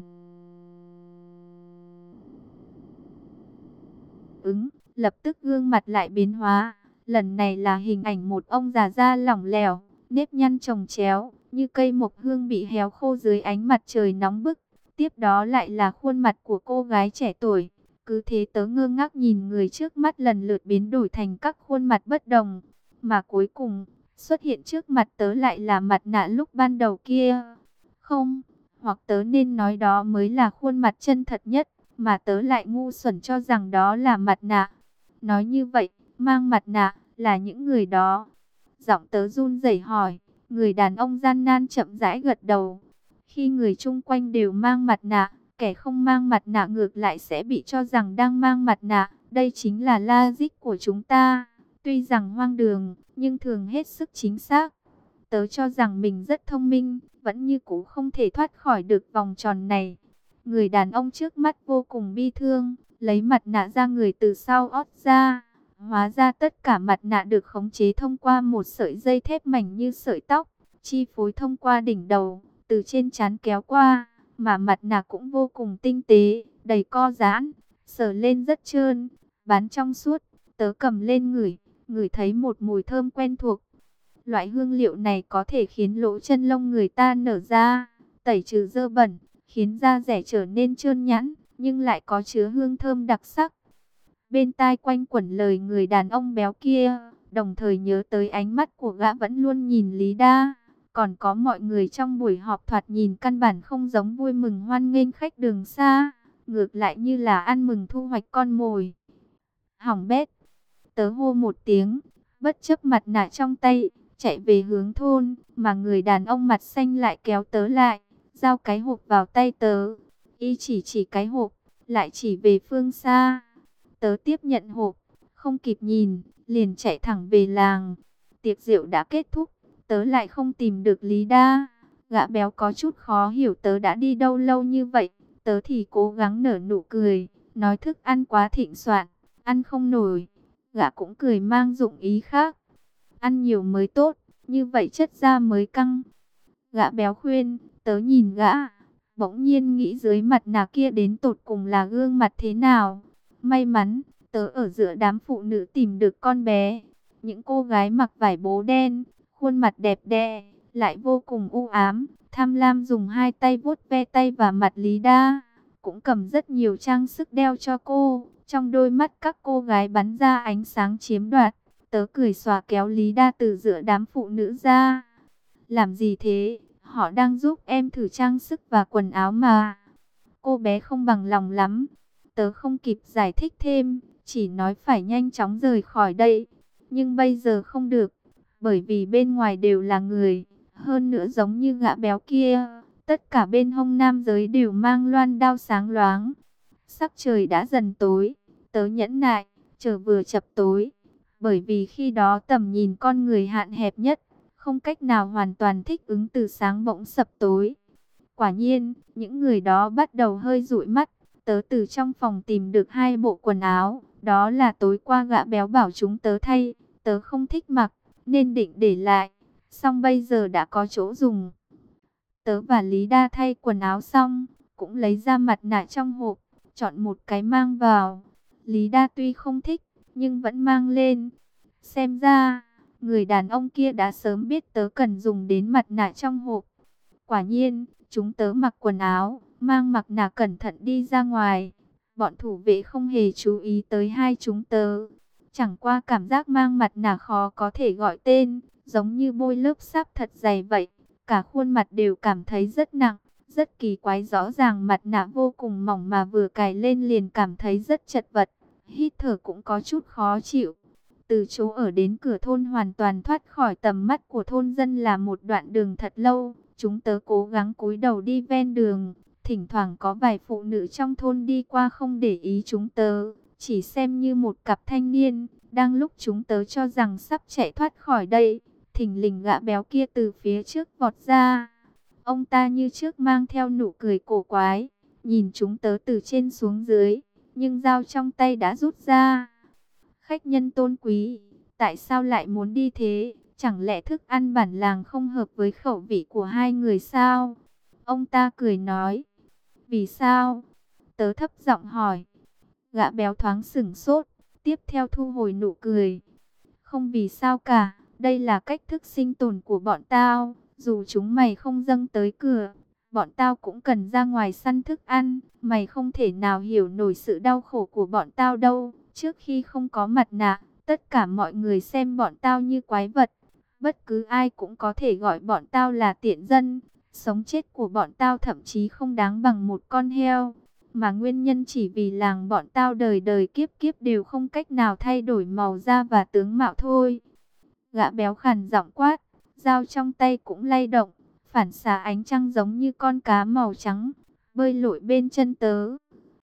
ứng, lập tức gương mặt lại biến hóa. Lần này là hình ảnh một ông già da lỏng lẻo, nếp nhăn chồng chéo, như cây mộc hương bị héo khô dưới ánh mặt trời nóng bức. Tiếp đó lại là khuôn mặt của cô gái trẻ tuổi. Cứ thế tớ ngơ ngác nhìn người trước mắt lần lượt biến đổi thành các khuôn mặt bất đồng. Mà cuối cùng, xuất hiện trước mặt tớ lại là mặt nạ lúc ban đầu kia. Không, hoặc tớ nên nói đó mới là khuôn mặt chân thật nhất, mà tớ lại ngu xuẩn cho rằng đó là mặt nạ. Nói như vậy, mang mặt nạ, là những người đó. Giọng tớ run rẩy hỏi, người đàn ông gian nan chậm rãi gật đầu. Khi người chung quanh đều mang mặt nạ, kẻ không mang mặt nạ ngược lại sẽ bị cho rằng đang mang mặt nạ. Đây chính là logic của chúng ta. Tuy rằng hoang đường, nhưng thường hết sức chính xác. Tớ cho rằng mình rất thông minh, vẫn như cũ không thể thoát khỏi được vòng tròn này. Người đàn ông trước mắt vô cùng bi thương, lấy mặt nạ ra người từ sau ót ra. Hóa ra tất cả mặt nạ được khống chế thông qua một sợi dây thép mảnh như sợi tóc, chi phối thông qua đỉnh đầu, từ trên trán kéo qua, mà mặt nạ cũng vô cùng tinh tế, đầy co giãn, sờ lên rất trơn, bán trong suốt. Tớ cầm lên ngửi thấy một mùi thơm quen thuộc. Loại hương liệu này có thể khiến lỗ chân lông người ta nở ra, tẩy trừ dơ bẩn, khiến da rẻ trở nên trơn nhẵn, nhưng lại có chứa hương thơm đặc sắc. Bên tai quanh quẩn lời người đàn ông béo kia, đồng thời nhớ tới ánh mắt của gã vẫn luôn nhìn Lý Đa. Còn có mọi người trong buổi họp thoạt nhìn căn bản không giống vui mừng hoan nghênh khách đường xa, ngược lại như là ăn mừng thu hoạch con mồi. Hỏng bét, tớ hô một tiếng, bất chấp mặt nạ trong tay, chạy về hướng thôn, mà người đàn ông mặt xanh lại kéo tớ lại, giao cái hộp vào tay tớ. Y chỉ cái hộp, lại chỉ về phương xa. Tớ tiếp nhận hộp, không kịp nhìn, liền chạy thẳng về làng. Tiệc rượu đã kết thúc, tớ lại không tìm được Lý Đa. Gã béo có chút khó hiểu tớ đã đi đâu lâu như vậy. Tớ thì cố gắng nở nụ cười, nói thức ăn quá thịnh soạn, ăn không nổi. Gã cũng cười mang dụng ý khác. Ăn nhiều mới tốt, như vậy chất da mới căng. Gã béo khuyên, tớ nhìn gã, bỗng nhiên nghĩ dưới mặt nạ kia đến tột cùng là gương mặt thế nào. May mắn, tớ ở giữa đám phụ nữ tìm được con bé. Những cô gái mặc vải bố đen, khuôn mặt đẹp đẽ, lại vô cùng u ám, tham lam dùng hai tay vuốt ve tay và mặt Lý Đa. cũng cầm rất nhiều trang sức đeo cho cô. Trong đôi mắt các cô gái bắn ra ánh sáng chiếm đoạt. Tớ cười xòa kéo Lý Đa từ giữa đám phụ nữ ra. Làm gì thế? Họ đang giúp em thử trang sức và quần áo mà. Cô bé không bằng lòng lắm. Tớ không kịp giải thích thêm, chỉ nói phải nhanh chóng rời khỏi đây. Nhưng bây giờ không được, bởi vì bên ngoài đều là người. Hơn nữa giống như gã béo kia, tất cả bên hông nam giới đều mang loan đao sáng loáng. Sắc trời đã dần tối, tớ nhẫn nại, chờ vừa chập tối. Bởi vì khi đó tầm nhìn con người hạn hẹp nhất, không cách nào hoàn toàn thích ứng từ sáng bỗng sập tối. Quả nhiên, những người đó bắt đầu hơi dụi mắt. Tớ từ trong phòng tìm được 2 bộ quần áo, đó là tối qua gã béo bảo chúng tớ thay. Tớ không thích mặc, nên định để lại, xong bây giờ đã có chỗ dùng. Tớ và Lý Đa thay quần áo xong, cũng lấy ra mặt nạ trong hộp, chọn một cái mang vào. Lý Đa tuy không thích, nhưng vẫn mang lên. Xem ra, người đàn ông kia đã sớm biết tớ cần dùng đến mặt nạ trong hộp. Quả nhiên, chúng tớ mặc quần áo, mang mặt nạ cẩn thận đi ra ngoài. Bọn thủ vệ không hề chú ý tới hai chúng tớ. Chẳng qua cảm giác mang mặt nạ khó có thể gọi tên, giống như bôi lớp sáp thật dày vậy. Cả khuôn mặt đều cảm thấy rất nặng, rất kỳ quái, rõ ràng mặt nạ vô cùng mỏng mà vừa cài lên liền cảm thấy rất chật vật. Hít thở cũng có chút khó chịu. Từ chỗ ở đến cửa thôn hoàn toàn thoát khỏi tầm mắt của thôn dân là một đoạn đường thật lâu. Chúng tớ cố gắng cúi đầu đi ven đường. Thỉnh thoảng có vài phụ nữ trong thôn đi qua không để ý chúng tớ, chỉ xem như một cặp thanh niên. Đang lúc chúng tớ cho rằng sắp chạy thoát khỏi đây, thình lình gã béo kia từ phía trước vọt ra. Ông ta như trước mang theo nụ cười cổ quái, nhìn chúng tớ từ trên xuống dưới, nhưng dao trong tay đã rút ra. Khách nhân tôn quý, tại sao lại muốn đi thế? Chẳng lẽ thức ăn bản làng không hợp với khẩu vị của hai người sao? Ông ta cười nói. Vì sao? Tớ thấp giọng hỏi. Gã béo thoáng sửng sốt, tiếp theo thu hồi nụ cười. Không vì sao cả, đây là cách thức sinh tồn của bọn tao. Dù chúng mày không dâng tới cửa, bọn tao cũng cần ra ngoài săn thức ăn. Mày không thể nào hiểu nổi sự đau khổ của bọn tao đâu. Trước khi không có mặt nạ, tất cả mọi người xem bọn tao như quái vật. Bất cứ ai cũng có thể gọi bọn tao là tiện dân. Sống chết của bọn tao thậm chí không đáng bằng một con heo. Mà nguyên nhân chỉ vì làng bọn tao đời đời kiếp kiếp đều không cách nào thay đổi màu da và tướng mạo thôi. Gã béo khàn giọng quát, dao trong tay cũng lay động, phản xạ ánh trăng giống như con cá màu trắng, bơi lội bên chân tớ.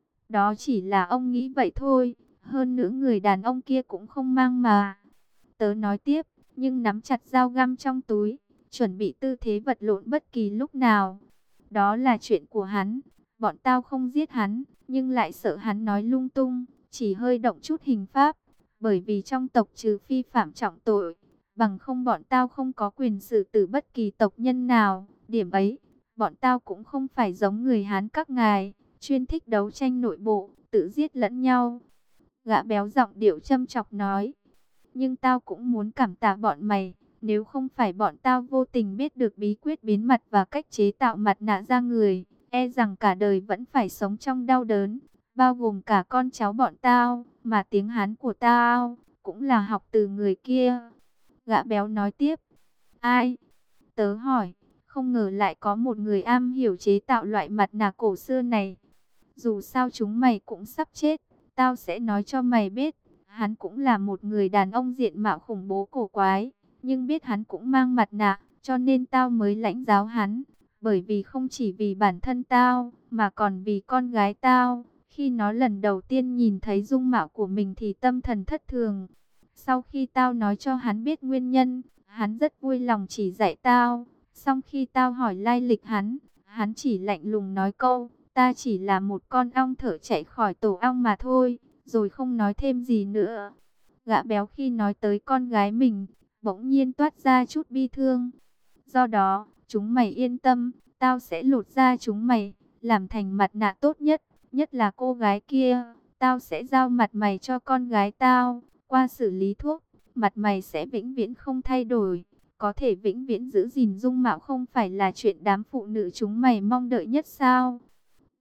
Đó chỉ là ông nghĩ vậy thôi, hơn nữa người đàn ông kia cũng không mang mà. Tớ nói tiếp, nhưng nắm chặt dao găm trong túi, chuẩn bị tư thế vật lộn bất kỳ lúc nào. Đó là chuyện của hắn, bọn tao không giết hắn, nhưng lại sợ hắn nói lung tung, chỉ hơi động chút hình pháp. Bởi vì trong tộc trừ phi phạm trọng tội, bằng không bọn tao không có quyền xử tử bất kỳ tộc nhân nào. Điểm ấy, bọn tao cũng không phải giống người Hán các ngài, chuyên thích đấu tranh nội bộ, tự giết lẫn nhau. Gã béo giọng điệu châm chọc nói. Nhưng tao cũng muốn cảm tạ bọn mày, nếu không phải bọn tao vô tình biết được bí quyết biến mặt và cách chế tạo mặt nạ da người, e rằng cả đời vẫn phải sống trong đau đớn, bao gồm cả con cháu bọn tao, mà tiếng Hán của tao cũng là học từ người kia. Gã béo nói tiếp. Ai? Tớ hỏi, không ngờ lại có một người am hiểu chế tạo loại mặt nạ cổ xưa này. Dù sao chúng mày cũng sắp chết, tao sẽ nói cho mày biết. Hắn cũng là một người đàn ông diện mạo khủng bố cổ quái, nhưng biết hắn cũng mang mặt nạ, cho nên tao mới lãnh giáo hắn. Bởi vì không chỉ vì bản thân tao, mà còn vì con gái tao. Khi nó lần đầu tiên nhìn thấy dung mạo của mình thì tâm thần thất thường. Sau khi tao nói cho hắn biết nguyên nhân, hắn rất vui lòng chỉ dạy tao. Xong khi tao hỏi lai lịch hắn chỉ lạnh lùng nói câu, ta chỉ là một con ong thở chạy khỏi tổ ong mà thôi, rồi không nói thêm gì nữa. Gã béo khi nói tới con gái mình, bỗng nhiên toát ra chút bi thương. Do đó, chúng mày yên tâm, tao sẽ lột ra chúng mày, làm thành mặt nạ tốt nhất, nhất là cô gái kia. Tao sẽ giao mặt mày cho con gái tao, qua xử lý thuốc, mặt mày sẽ vĩnh viễn không thay đổi. Có thể vĩnh viễn giữ gìn dung mạo không phải là chuyện đám phụ nữ chúng mày mong đợi nhất sao?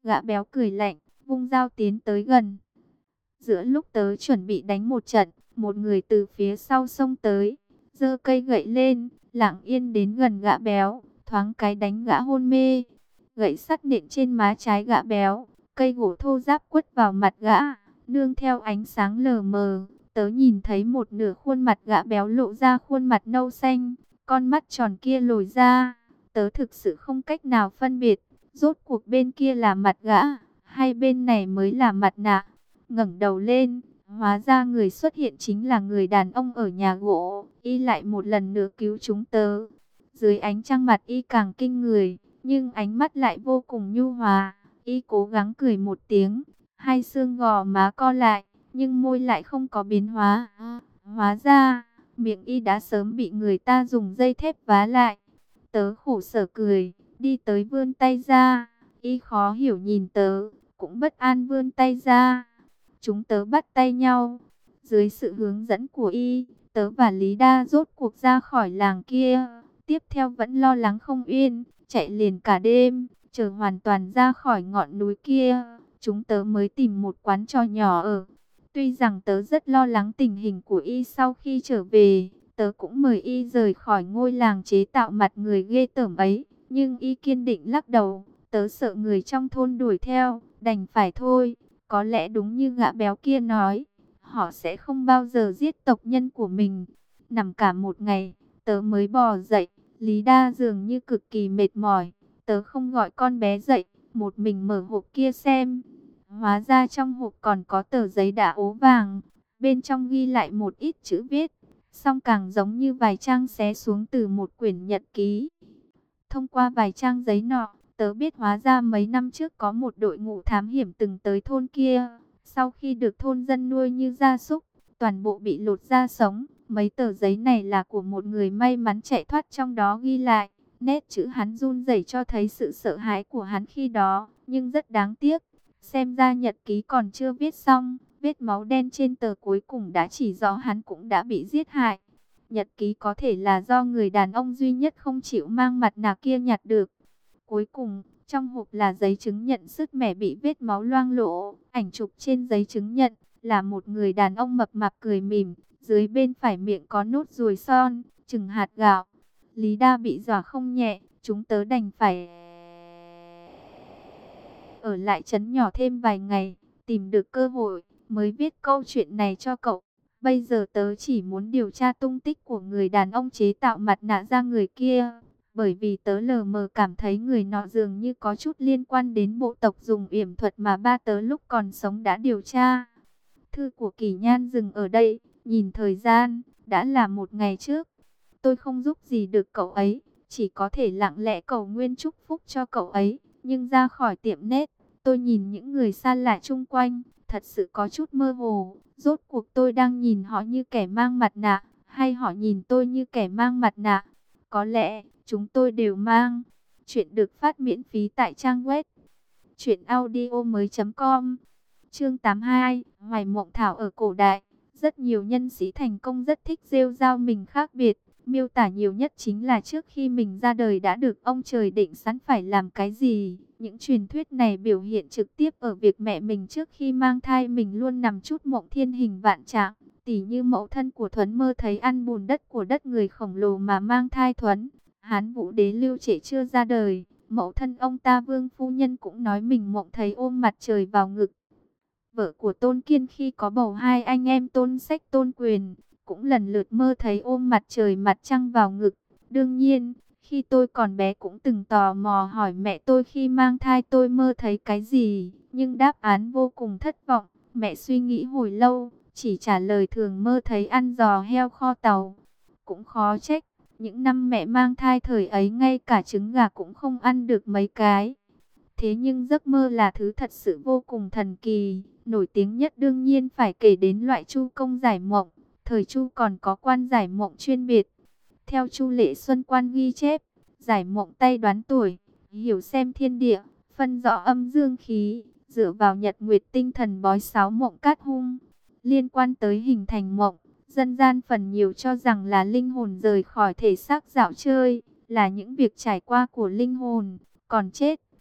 Gã béo cười lạnh, vung dao tiến tới gần. Giữa lúc tớ chuẩn bị đánh một trận, một người từ phía sau xông tới, giơ cây gậy lên, lặng yên đến gần gã béo, thoáng cái đánh gã hôn mê. Gậy sắt nện trên má trái gã béo, cây gỗ thô ráp quất vào mặt gã, nương theo ánh sáng lờ mờ. Tớ nhìn thấy một nửa khuôn mặt gã béo lộ ra khuôn mặt nâu xanh, con mắt tròn kia lồi ra. Tớ thực sự không cách nào phân biệt, rốt cuộc bên kia là mặt gã, hay bên này mới là mặt nạ. Ngẩng đầu lên, hóa ra người xuất hiện chính là người đàn ông ở nhà gỗ. Y lại một lần nữa cứu chúng tớ. Dưới ánh trăng mặt y càng kinh người, nhưng ánh mắt lại vô cùng nhu hòa. Y cố gắng cười một tiếng, hai xương gò má co lại, nhưng môi lại không có biến hóa. Hóa ra, miệng y đã sớm bị người ta dùng dây thép vá lại. Tớ khổ sở cười, đi tới vươn tay ra. Y khó hiểu nhìn tớ, cũng bất an vươn tay ra. Chúng tớ bắt tay nhau. Dưới sự hướng dẫn của y, tớ và Lý Đa rốt cuộc ra khỏi làng kia. Tiếp theo vẫn lo lắng không yên, chạy liền cả đêm, chờ hoàn toàn ra khỏi ngọn núi kia. Chúng tớ mới tìm một quán trò nhỏ ở. Tuy rằng tớ rất lo lắng tình hình của y sau khi trở về, tớ cũng mời y rời khỏi ngôi làng chế tạo mặt người ghê tởm ấy. Nhưng y kiên định lắc đầu, tớ sợ người trong thôn đuổi theo, đành phải thôi. Có lẽ đúng như gã béo kia nói, họ sẽ không bao giờ giết tộc nhân của mình. Nằm cả một ngày, tớ mới bò dậy. Lý Đa dường như cực kỳ mệt mỏi. Tớ không gọi con bé dậy, một mình mở hộp kia xem. Hóa ra trong hộp còn có tờ giấy đã ố vàng. Bên trong ghi lại một ít chữ viết, song càng giống như vài trang xé xuống từ một quyển nhật ký. Thông qua vài trang giấy nọ, tớ biết hóa ra mấy năm trước có một đội ngũ thám hiểm từng tới thôn kia. Sau khi được thôn dân nuôi như gia súc, toàn bộ bị lột da sống. Mấy tờ giấy này là của một người may mắn chạy thoát, trong đó ghi lại. Nét chữ hắn run rẩy cho thấy sự sợ hãi của hắn khi đó, nhưng rất đáng tiếc. Xem ra nhật ký còn chưa viết xong, vết máu đen trên tờ cuối cùng đã chỉ rõ hắn cũng đã bị giết hại. Nhật ký có thể là do người đàn ông duy nhất không chịu mang mặt nạ kia nhặt được. Cuối cùng, trong hộp là giấy chứng nhận sứt mẻ bị vết máu loang lổ. Ảnh chụp trên giấy chứng nhận là một người đàn ông mập mạp cười mỉm, dưới bên phải miệng có nốt ruồi son, chừng hạt gạo. Lý Đa bị dọa không nhẹ, chúng tớ đành phải ở lại trấn nhỏ thêm vài ngày, tìm được cơ hội mới viết câu chuyện này cho cậu. Bây giờ tớ chỉ muốn điều tra tung tích của người đàn ông chế tạo mặt nạ da người kia, bởi vì tớ lờ mờ cảm thấy người nọ dường như có chút liên quan đến bộ tộc dùng yểm thuật mà ba tớ lúc còn sống đã điều tra. Thư của Kỳ Nhan dừng ở đây, nhìn thời gian, đã là một ngày trước. Tôi không giúp gì được cậu ấy, chỉ có thể lặng lẽ cầu nguyện chúc phúc cho cậu ấy. Nhưng ra khỏi tiệm nét, tôi nhìn những người xa lạ chung quanh, thật sự có chút mơ hồ. Rốt cuộc tôi đang nhìn họ như kẻ mang mặt nạ, hay họ nhìn tôi như kẻ mang mặt nạ? Có lẽ, chúng tôi đều mang. Chuyện được phát miễn phí tại trang web truyệnaudiomoi.com. Chương 82, Hoài Mộng Thảo ở cổ đại. Rất nhiều nhân sĩ thành công rất thích rêu rao mình khác biệt. Miêu tả nhiều nhất chính là trước khi mình ra đời đã được ông trời định sẵn phải làm cái gì. Những truyền thuyết này biểu hiện trực tiếp ở việc mẹ mình trước khi mang thai mình luôn nằm chút mộng thiên hình vạn trạng. Tỉ như mẫu thân của Thuấn mơ thấy ăn bùn đất của đất người khổng lồ mà mang thai Thuấn. Hán Vũ Đế Lưu Trệ chưa ra đời, mẫu thân ông ta Vương phu nhân cũng nói mình mộng thấy ôm mặt trời vào ngực. Vợ của Tôn Kiên khi có bầu hai anh em Tôn Sách Tôn Quyền, cũng lần lượt mơ thấy ôm mặt trời mặt trăng vào ngực. Đương nhiên, khi tôi còn bé cũng từng tò mò hỏi mẹ tôi khi mang thai tôi mơ thấy cái gì, nhưng đáp án vô cùng thất vọng. Mẹ suy nghĩ hồi lâu, chỉ trả lời thường mơ thấy ăn giò heo kho tàu. Cũng khó trách, những năm mẹ mang thai thời ấy ngay cả trứng gà cũng không ăn được mấy cái. Thế nhưng giấc mơ là thứ thật sự vô cùng thần kỳ. Nổi tiếng nhất đương nhiên phải kể đến loại chu công giải mộng. Thời Chu còn có quan giải mộng chuyên biệt. Theo Chu Lệ Xuân quan ghi chép, giải mộng tay đoán tuổi, hiểu xem thiên địa, phân rõ âm dương khí, dựa vào nhật nguyệt tinh thần bói sáo mộng cát hung. Liên quan tới hình thành mộng, dân gian phần nhiều cho rằng là linh hồn rời khỏi thể xác dạo chơi, là những việc trải qua của linh hồn, còn chết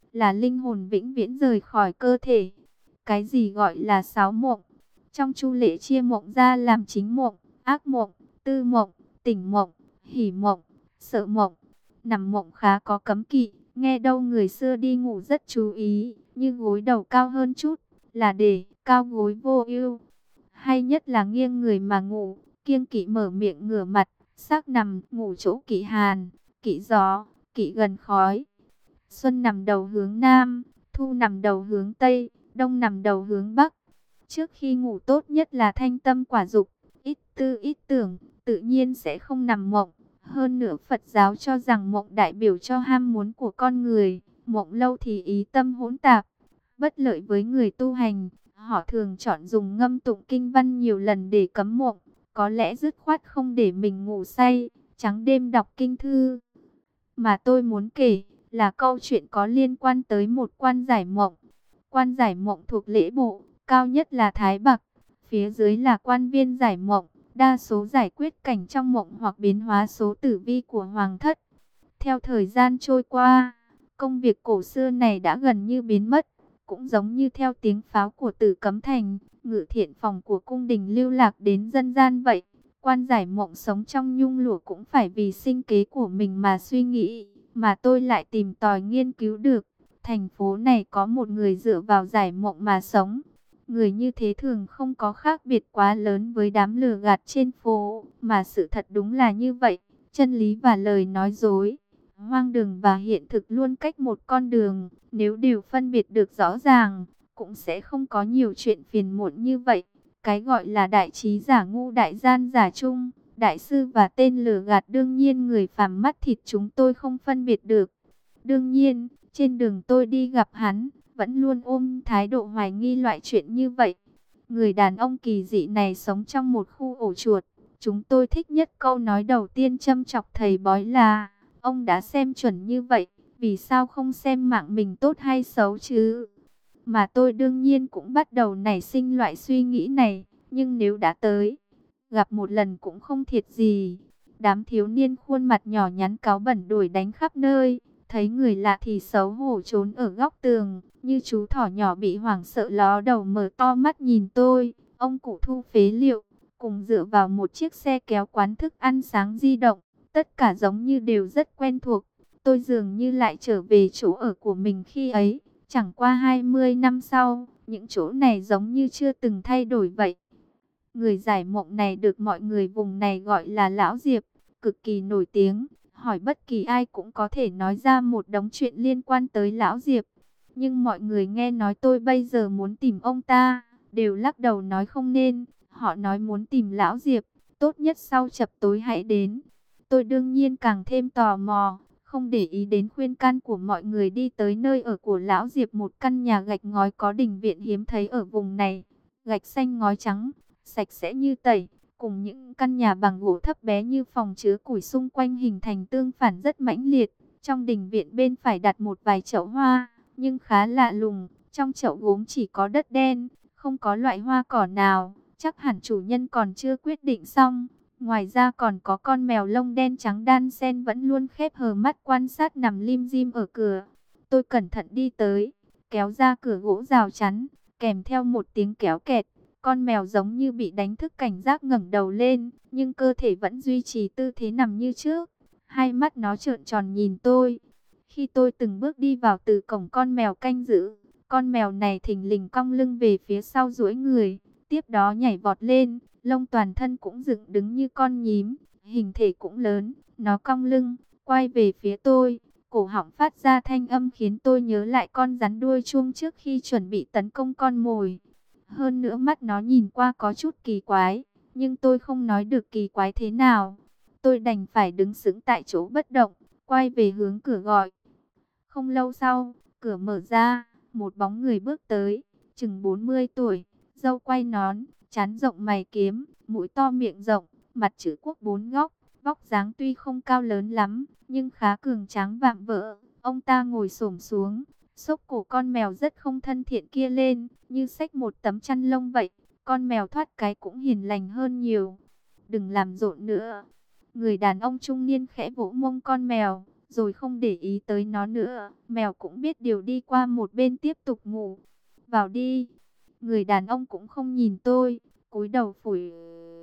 là linh hồn vĩnh viễn rời khỏi cơ thể. Cái gì gọi là sáu mộng? Trong Chu Lệ chia mộng ra làm chính mộng, ác mộng, tư mộng, tỉnh mộng, hỉ mộng, sợ mộng. Nằm mộng khá có cấm kỵ, nghe đâu người xưa đi ngủ rất chú ý, như gối đầu cao hơn chút, là để cao gối vô ưu. Hay nhất là nghiêng người mà ngủ, kiêng kỵ mở miệng ngửa mặt, xác nằm ngủ chỗ kỵ hàn, kỵ gió, kỵ gần khói. Xuân nằm đầu hướng Nam, thu nằm đầu hướng Tây, đông nằm đầu hướng Bắc. Trước khi ngủ tốt nhất là thanh tâm quả dục, ít tư ít tưởng, tự nhiên sẽ không nằm mộng. Hơn nữa Phật giáo cho rằng mộng đại biểu cho ham muốn của con người, mộng lâu thì ý tâm hỗn tạp, bất lợi với người tu hành. Họ thường chọn dùng ngâm tụng kinh văn nhiều lần để cấm mộng, có lẽ dứt khoát không để mình ngủ say, trắng đêm đọc kinh thư. Mà tôi muốn kể là câu chuyện có liên quan tới một quan giải mộng. Quan giải mộng thuộc lễ bộ, cao nhất là Thái Bạc, phía dưới là quan viên giải mộng, đa số giải quyết cảnh trong mộng hoặc biến hóa số tử vi của hoàng thất. Theo thời gian trôi qua, công việc cổ xưa này đã gần như biến mất, cũng giống như theo tiếng pháo của Tử Cấm Thành, ngự thiện phòng của cung đình lưu lạc đến dân gian vậy. Quan giải mộng sống trong nhung lụa cũng phải vì sinh kế của mình mà suy nghĩ, mà tôi lại tìm tòi nghiên cứu được. Thành phố này có một người dựa vào giải mộng mà sống. Người như thế thường không có khác biệt quá lớn với đám lừa gạt trên phố, mà sự thật đúng là như vậy. Chân lý và lời nói dối, hoang đường và hiện thực luôn cách một con đường. Nếu đều phân biệt được rõ ràng, cũng sẽ không có nhiều chuyện phiền muộn như vậy. Cái gọi là đại trí giả ngu đại gian giả trung, đại sư và tên lừa gạt đương nhiên người phàm mắt thịt chúng tôi không phân biệt được. Đương nhiên, trên đường tôi đi gặp hắn, vẫn luôn ôm thái độ hoài nghi loại chuyện như vậy. Người đàn ông kỳ dị này sống trong một khu ổ chuột. Chúng tôi thích nhất câu nói đầu tiên châm chọc thầy bói là: ông đã xem chuẩn như vậy, vì sao không xem mạng mình tốt hay xấu chứ? Mà tôi đương nhiên cũng bắt đầu nảy sinh loại suy nghĩ này. Nhưng nếu đã tới, gặp một lần cũng không thiệt gì. Đám thiếu niên khuôn mặt nhỏ nhắn cáu bẩn đuổi đánh khắp nơi. Thấy người lạ thì xấu hổ trốn ở góc tường, như chú thỏ nhỏ bị hoảng sợ ló đầu mở to mắt nhìn tôi. Ông cụ thu phế liệu, cùng dựa vào một chiếc xe kéo quán thức ăn sáng di động. Tất cả giống như đều rất quen thuộc. Tôi dường như lại trở về chỗ ở của mình khi ấy. Chẳng qua 20 năm sau, những chỗ này giống như chưa từng thay đổi vậy. Người giải mộng này được mọi người vùng này gọi là Lão Diệp, cực kỳ nổi tiếng. Hỏi bất kỳ ai cũng có thể nói ra một đống chuyện liên quan tới Lão Diệp. Nhưng mọi người nghe nói tôi bây giờ muốn tìm ông ta, đều lắc đầu nói không nên. Họ nói muốn tìm Lão Diệp, tốt nhất sau chập tối hãy đến. Tôi đương nhiên càng thêm tò mò, không để ý đến khuyên can của mọi người đi tới nơi ở của Lão Diệp, một căn nhà gạch ngói có đình viện hiếm thấy ở vùng này. Gạch xanh ngói trắng, sạch sẽ như tẩy, cùng những căn nhà bằng gỗ thấp bé như phòng chứa củi xung quanh hình thành tương phản rất mãnh liệt. Trong đình viện bên phải đặt một vài chậu hoa, nhưng khá lạ lùng, trong chậu gốm chỉ có đất đen, không có loại hoa cỏ nào, chắc hẳn chủ nhân còn chưa quyết định xong. Ngoài ra còn có con mèo lông đen trắng đan sen vẫn luôn khép hờ mắt quan sát nằm lim dim ở cửa. Tôi cẩn thận đi tới, kéo ra cửa gỗ rào chắn, kèm theo một tiếng kéo kẹt. Con mèo giống như bị đánh thức cảnh giác ngẩng đầu lên, nhưng cơ thể vẫn duy trì tư thế nằm như trước. Hai mắt nó trợn tròn nhìn tôi. Khi tôi từng bước đi vào từ cổng con mèo canh giữ, con mèo này thình lình cong lưng về phía sau duỗi người, tiếp đó nhảy vọt lên, lông toàn thân cũng dựng đứng như con nhím, hình thể cũng lớn. Nó cong lưng, quay về phía tôi, cổ họng phát ra thanh âm khiến tôi nhớ lại con rắn đuôi chuông trước khi chuẩn bị tấn công con mồi. Hơn nữa mắt nó nhìn qua có chút kỳ quái, nhưng tôi không nói được kỳ quái thế nào. Tôi đành phải đứng sững tại chỗ bất động, quay về hướng cửa gọi. Không lâu sau, cửa mở ra, một bóng người bước tới, chừng 40 tuổi, râu quay nón, trán rộng mày kiếm, mũi to miệng rộng, mặt chữ quốc bốn góc. Vóc dáng tuy không cao lớn lắm, nhưng khá cường tráng vạm vỡ. Ông ta ngồi xổm xuống, xốc cổ con mèo rất không thân thiện kia lên, như xách một tấm chăn lông vậy. Con mèo thoát cái cũng hiền lành hơn nhiều. Đừng làm rộn nữa. Người đàn ông trung niên khẽ vỗ mông con mèo, rồi không để ý tới nó nữa. Mèo cũng biết điều đi qua một bên tiếp tục ngủ. Vào đi. Người đàn ông cũng không nhìn tôi, cúi đầu phủi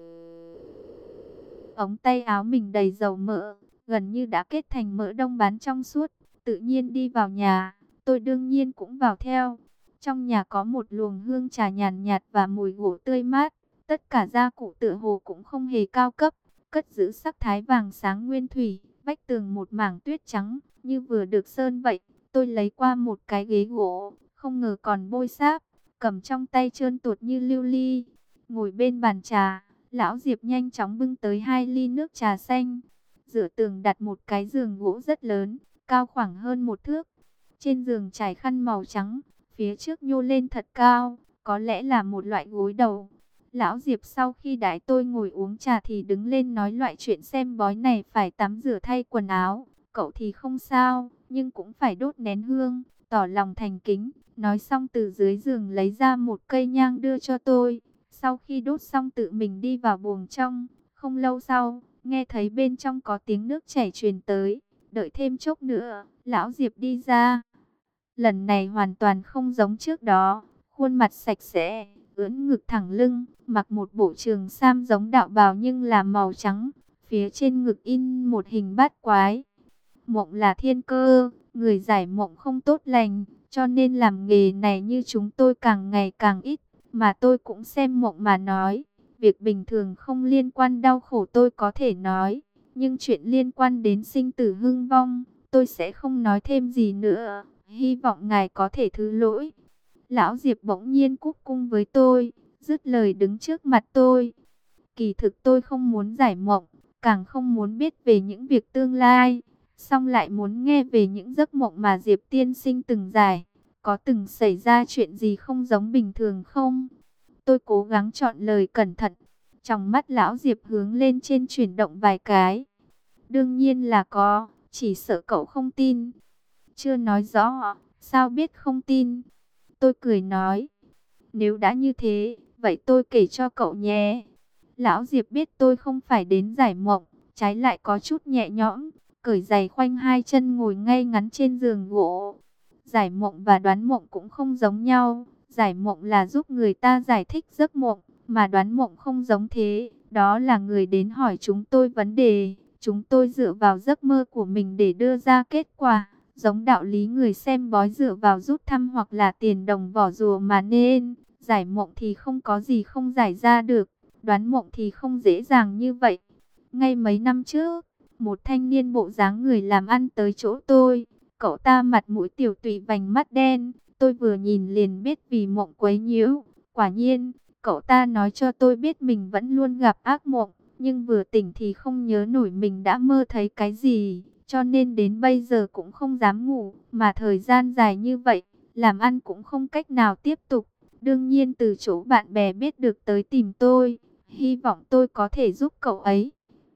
ống tay áo mình đầy dầu mỡ, gần như đã kết thành mỡ đông bán trong suốt, tự nhiên đi vào nhà. Tôi đương nhiên cũng vào theo. Trong nhà có một luồng hương trà nhàn nhạt và mùi gỗ tươi mát. Tất cả gia cụ tựa hồ cũng không hề cao cấp, cất giữ sắc thái vàng sáng nguyên thủy. Vách tường một mảng tuyết trắng, như vừa được sơn vậy. Tôi lấy qua một cái ghế gỗ, không ngờ còn bôi sáp, cầm trong tay trơn tuột như lưu ly. Ngồi bên bàn trà, lão Diệp nhanh chóng bưng tới 2 ly nước trà xanh. Giữa tường đặt một cái giường gỗ rất lớn, cao khoảng hơn 1 thước. Trên giường trải khăn màu trắng, phía trước nhô lên thật cao, có lẽ là một loại gối đầu. Lão Diệp sau khi đãi tôi ngồi uống trà thì đứng lên nói loại chuyện xem bói này phải tắm rửa thay quần áo. Cậu thì không sao, nhưng cũng phải đốt nén hương, tỏ lòng thành kính. Nói xong từ dưới giường lấy ra một cây nhang đưa cho tôi. Sau khi đốt xong tự mình đi vào buồng trong. Không lâu sau, nghe thấy bên trong có tiếng nước chảy truyền tới. Đợi thêm chốc nữa, lão Diệp đi ra. Lần này hoàn toàn không giống trước đó. Khuôn mặt sạch sẽ, ưỡn ngực thẳng lưng, mặc một bộ trường sam giống đạo bào nhưng là màu trắng. Phía trên ngực in một hình bát quái. Mộng là thiên cơ, người giải mộng không tốt lành, cho nên làm nghề này như chúng tôi càng ngày càng ít. Mà tôi cũng xem mộng mà nói. Việc bình thường không liên quan đau khổ tôi có thể nói. Nhưng chuyện liên quan đến sinh tử hưng vong, tôi sẽ không nói thêm gì nữa. Hy vọng ngài có thể thứ lỗi. Lão Diệp bỗng nhiên cúc cung với tôi, dứt lời đứng trước mặt tôi. Kỳ thực tôi không muốn giải mộng, càng không muốn biết về những việc tương lai. Song lại muốn nghe về những giấc mộng mà Diệp tiên sinh từng giải. Có từng xảy ra chuyện gì không giống bình thường không? Tôi cố gắng chọn lời cẩn thận. Trong mắt lão Diệp hướng lên trên chuyển động vài cái. Đương nhiên là có, chỉ sợ cậu không tin. Chưa nói rõ, sao biết không tin? Tôi cười nói. Nếu đã như thế, vậy tôi kể cho cậu nhé. Lão Diệp biết tôi không phải đến giải mộng, trái lại có chút nhẹ nhõm, cởi giày khoanh 2 chân ngồi ngay ngắn trên giường gỗ. Giải mộng và đoán mộng cũng không giống nhau. Giải mộng là giúp người ta giải thích giấc mộng, mà đoán mộng không giống thế. Đó là người đến hỏi chúng tôi vấn đề, chúng tôi dựa vào giấc mơ của mình để đưa ra kết quả. Giống đạo lý người xem bói dựa vào rút thăm hoặc là tiền đồng vỏ rùa mà nên. Giải mộng thì không có gì không giải ra được, đoán mộng thì không dễ dàng như vậy. Ngay mấy năm trước, một thanh niên bộ dáng người làm ăn tới chỗ tôi. Cậu ta mặt mũi tiểu tụy vành mắt đen, tôi vừa nhìn liền biết vì mộng quấy nhiễu. Quả nhiên, cậu ta nói cho tôi biết mình vẫn luôn gặp ác mộng, nhưng vừa tỉnh thì không nhớ nổi mình đã mơ thấy cái gì, cho nên đến bây giờ cũng không dám ngủ, mà thời gian dài như vậy, làm ăn cũng không cách nào tiếp tục. Đương nhiên từ chỗ bạn bè biết được tới tìm tôi, hy vọng tôi có thể giúp cậu ấy.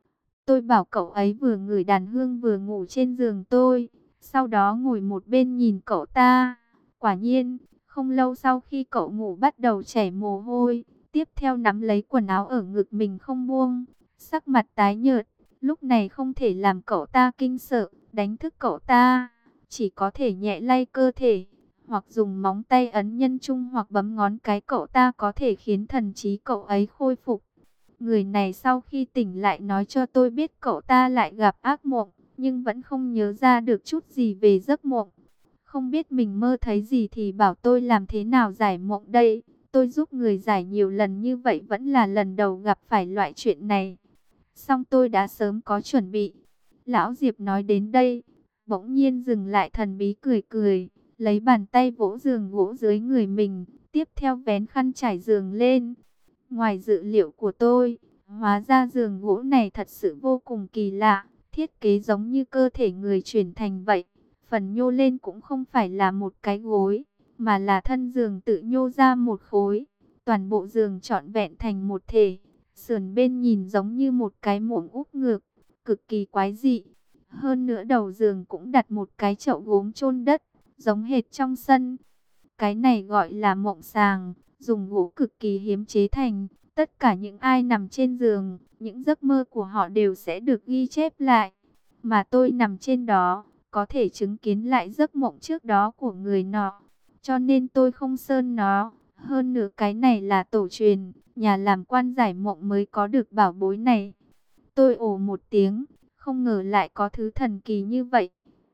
Tôi bảo cậu ấy vừa ngửi đàn hương vừa ngủ trên giường tôi. Sau đó ngồi một bên nhìn cậu ta. Quả nhiên, không lâu sau khi cậu ngủ bắt đầu chảy mồ hôi. Tiếp theo nắm lấy quần áo ở ngực mình không buông. Sắc mặt tái nhợt. Lúc này không thể làm cậu ta kinh sợ, đánh thức cậu ta. Chỉ có thể nhẹ lay cơ thể, hoặc dùng móng tay ấn nhân trung hoặc bấm ngón cái cậu ta có thể khiến thần trí cậu ấy khôi phục. Người này sau khi tỉnh lại nói cho tôi biết cậu ta lại gặp ác mộng, nhưng vẫn không nhớ ra được chút gì về giấc mộng. Không biết mình mơ thấy gì thì bảo tôi làm thế nào giải mộng đây. Tôi giúp người giải nhiều lần như vậy vẫn là lần đầu gặp phải loại chuyện này. Song tôi đã sớm có chuẩn bị. Lão Diệp nói đến đây, bỗng nhiên dừng lại thần bí cười cười, lấy bàn tay vỗ giường gỗ dưới người mình, tiếp theo vén khăn trải giường lên. Ngoài dự liệu của tôi, hóa ra giường gỗ này thật sự vô cùng kỳ lạ, thiết kế giống như cơ thể người chuyển thành vậy. Phần nhô lên cũng không phải là một cái gối, mà là thân giường tự nhô ra một khối. Toàn bộ giường trọn vẹn thành một thể, sườn bên nhìn giống như một cái muỗng úp ngược, cực kỳ quái dị. Hơn nữa đầu giường cũng đặt một cái chậu gốm chôn đất, giống hệt trong sân. Cái này gọi là mộng sàng, dùng gỗ cực kỳ hiếm chế thành. Tất cả những ai nằm trên giường, những giấc mơ của họ đều sẽ được ghi chép lại. mà tôi nằm trên đó, có thể chứng kiến lại giấc mộng trước đó của người nọ. Cho nên tôi không sơn nó. Hơn nữa cái này là tổ truyền, nhà làm quan giải mộng mới có được bảo bối này. Tôi ồ một tiếng, không ngờ lại có thứ thần kỳ như vậy.